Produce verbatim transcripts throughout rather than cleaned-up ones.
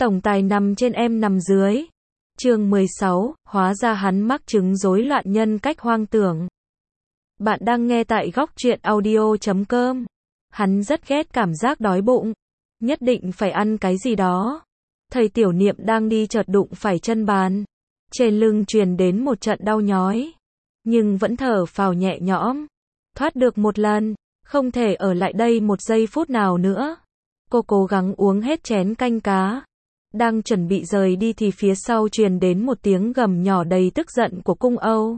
Tổng tài nằm trên em nằm dưới. Chương mười sáu, hóa ra hắn mắc chứng rối loạn nhân cách hoang tưởng. Bạn đang nghe tại góc truyện audio chấm com. Hắn rất ghét cảm giác đói bụng. Nhất định phải ăn cái gì đó. Thầy tiểu niệm đang đi chợt đụng phải chân bàn. Trên lưng truyền đến một trận đau nhói. Nhưng vẫn thở phào nhẹ nhõm. Thoát được một lần. Không thể ở lại đây một giây phút nào nữa. Cô cố gắng uống hết chén canh cá. Đang chuẩn bị rời đi thì phía sau truyền đến một tiếng gầm nhỏ đầy tức giận của Cung Âu.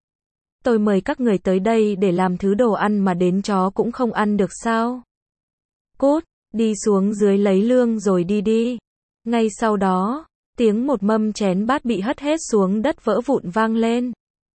Tôi mời các người tới đây để làm thứ đồ ăn mà đến chó cũng không ăn được sao? Cút, đi xuống dưới lấy lương rồi đi đi. Ngay sau đó, tiếng một mâm chén bát bị hất hết xuống đất vỡ vụn vang lên.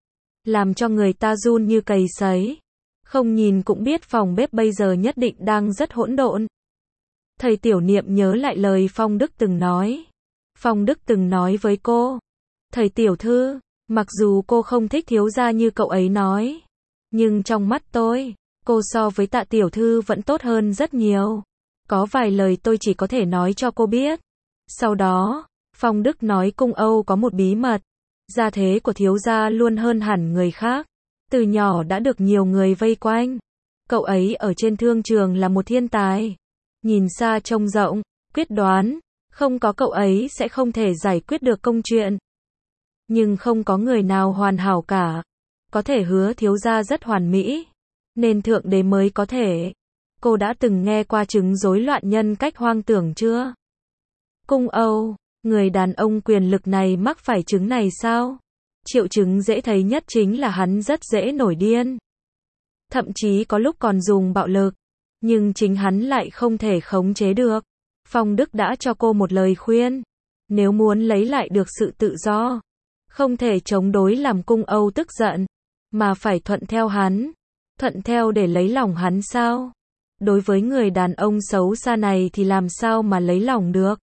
Làm cho người ta run như cầy sấy. Không nhìn cũng biết phòng bếp bây giờ nhất định đang rất hỗn độn. Thầy tiểu niệm nhớ lại lời Phong Đức từng nói. Phong Đức từng nói với cô. Thầy tiểu thư, mặc dù cô không thích thiếu gia như cậu ấy nói. Nhưng trong mắt tôi, cô so với Tạ tiểu thư vẫn tốt hơn rất nhiều. Có vài lời tôi chỉ có thể nói cho cô biết. Sau đó, Phong Đức nói Cung Âu có một bí mật. Gia thế của thiếu gia luôn hơn hẳn người khác. Từ nhỏ đã được nhiều người vây quanh. Cậu ấy ở trên thương trường là một thiên tài. Nhìn xa trông rộng, quyết đoán, không có cậu ấy sẽ không thể giải quyết được công chuyện. Nhưng không có người nào hoàn hảo cả. Có thể hứa thiếu gia rất hoàn mỹ, nên thượng đế mới có thể. Cô đã từng nghe qua chứng rối loạn nhân cách hoang tưởng chưa? Cung Âu, người đàn ông quyền lực này mắc phải chứng này sao? Triệu chứng dễ thấy nhất chính là hắn rất dễ nổi điên. Thậm chí có lúc còn dùng bạo lực. Nhưng chính hắn lại không thể khống chế được. Phong Đức đã cho cô một lời khuyên. Nếu muốn lấy lại được sự tự do, không thể chống đối làm Cung Âu tức giận, mà phải thuận theo hắn. Thuận theo để lấy lòng hắn sao? Đối với người đàn ông xấu xa này thì làm sao mà lấy lòng được?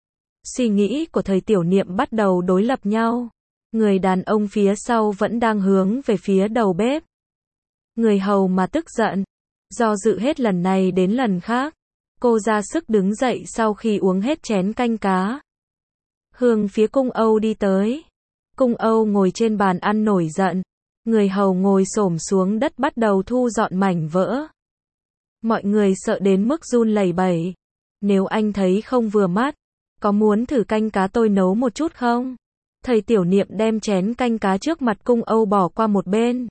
Suy nghĩ của thầy tiểu niệm bắt đầu đối lập nhau. Người đàn ông phía sau vẫn đang hướng về phía đầu bếp. Người hầu mà tức giận. Do dự hết lần này đến lần khác, cô ra sức đứng dậy sau khi uống hết chén canh cá. Hướng phía Cung Âu đi tới. Cung Âu ngồi trên bàn ăn nổi giận. Người hầu ngồi xổm xuống đất bắt đầu thu dọn mảnh vỡ. Mọi người sợ đến mức run lẩy bẩy. Nếu anh thấy không vừa mắt, có muốn thử canh cá tôi nấu một chút không? Thầy tiểu niệm đem chén canh cá trước mặt Cung Âu bỏ qua một bên.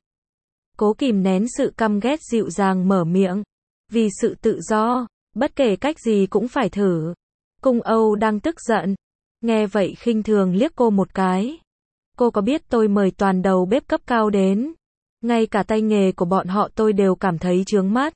Cố kìm nén sự căm ghét dịu dàng mở miệng. Vì sự tự do, bất kể cách gì cũng phải thử. Cung Âu đang tức giận. Nghe vậy khinh thường liếc cô một cái. Cô có biết tôi mời toàn đầu bếp cấp cao đến. Ngay cả tay nghề của bọn họ tôi đều cảm thấy chướng mắt.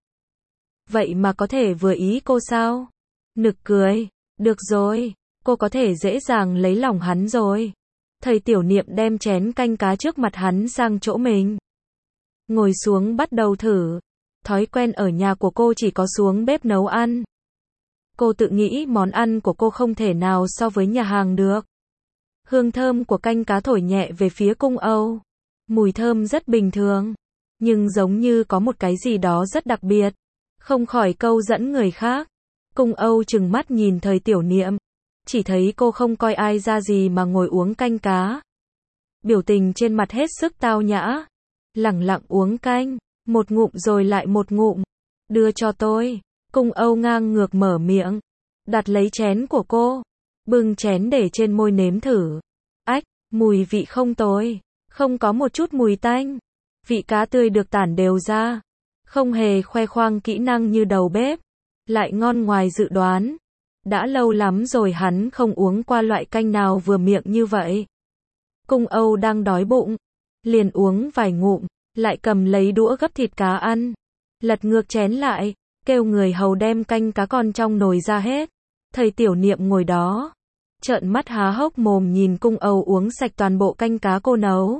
Vậy mà có thể vừa ý cô sao? Nực cười. Được rồi, cô có thể dễ dàng lấy lòng hắn rồi. Thầy tiểu niệm đem chén canh cá trước mặt hắn sang chỗ mình. Ngồi xuống bắt đầu thử. Thói quen ở nhà của cô chỉ có xuống bếp nấu ăn. Cô tự nghĩ món ăn của cô không thể nào so với nhà hàng được. Hương thơm của canh cá thổi nhẹ về phía Cung Âu. Mùi thơm rất bình thường. Nhưng giống như có một cái gì đó rất đặc biệt. Không khỏi câu dẫn người khác. Cung Âu trừng mắt nhìn thầy tiểu niệm. Chỉ thấy cô không coi ai ra gì mà ngồi uống canh cá. Biểu tình trên mặt hết sức tao nhã. Lẳng lặng uống canh, một ngụm rồi lại một ngụm. Đưa cho tôi. Cung Âu ngang ngược mở miệng. Đặt lấy chén của cô. Bưng chén để trên môi nếm thử. Ách, mùi vị không tồi. Không có một chút mùi tanh. Vị cá tươi được tản đều ra. Không hề khoe khoang kỹ năng như đầu bếp. Lại ngon ngoài dự đoán. Đã lâu lắm rồi hắn không uống qua loại canh nào vừa miệng như vậy. Cung Âu đang đói bụng. Liền uống vài ngụm, lại cầm lấy đũa gấp thịt cá ăn. Lật ngược chén lại, kêu người hầu đem canh cá con trong nồi ra hết. Thầy tiểu niệm ngồi đó, trợn mắt há hốc mồm nhìn Cung Âu uống sạch toàn bộ canh cá cô nấu.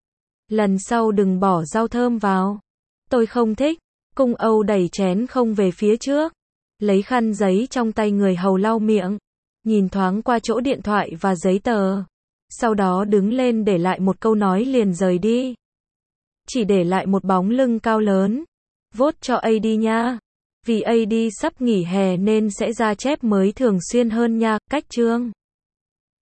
Lần sau đừng bỏ rau thơm vào. Tôi không thích. Cung Âu đẩy chén không về phía trước. Lấy khăn giấy trong tay người hầu lau miệng. Nhìn thoáng qua chỗ điện thoại và giấy tờ. Sau đó đứng lên để lại một câu nói liền rời đi. Chỉ để lại một bóng lưng cao lớn. Vote cho a đê nha. Vì a đê sắp nghỉ hè nên sẽ ra chép mới thường xuyên hơn nha. Cách chương